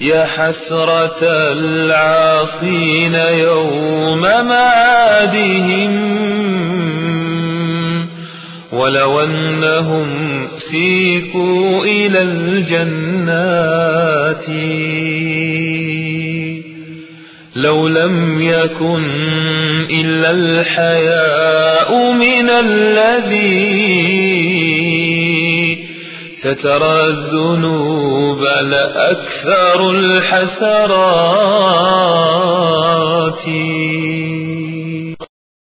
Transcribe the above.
يا حسرة العاصين يوم معادهم، ولو أنهم سيقوا إلى الجنات لو لم يكن إلا الحياء من الذي سترى الذنوب لأكثر الحسرات.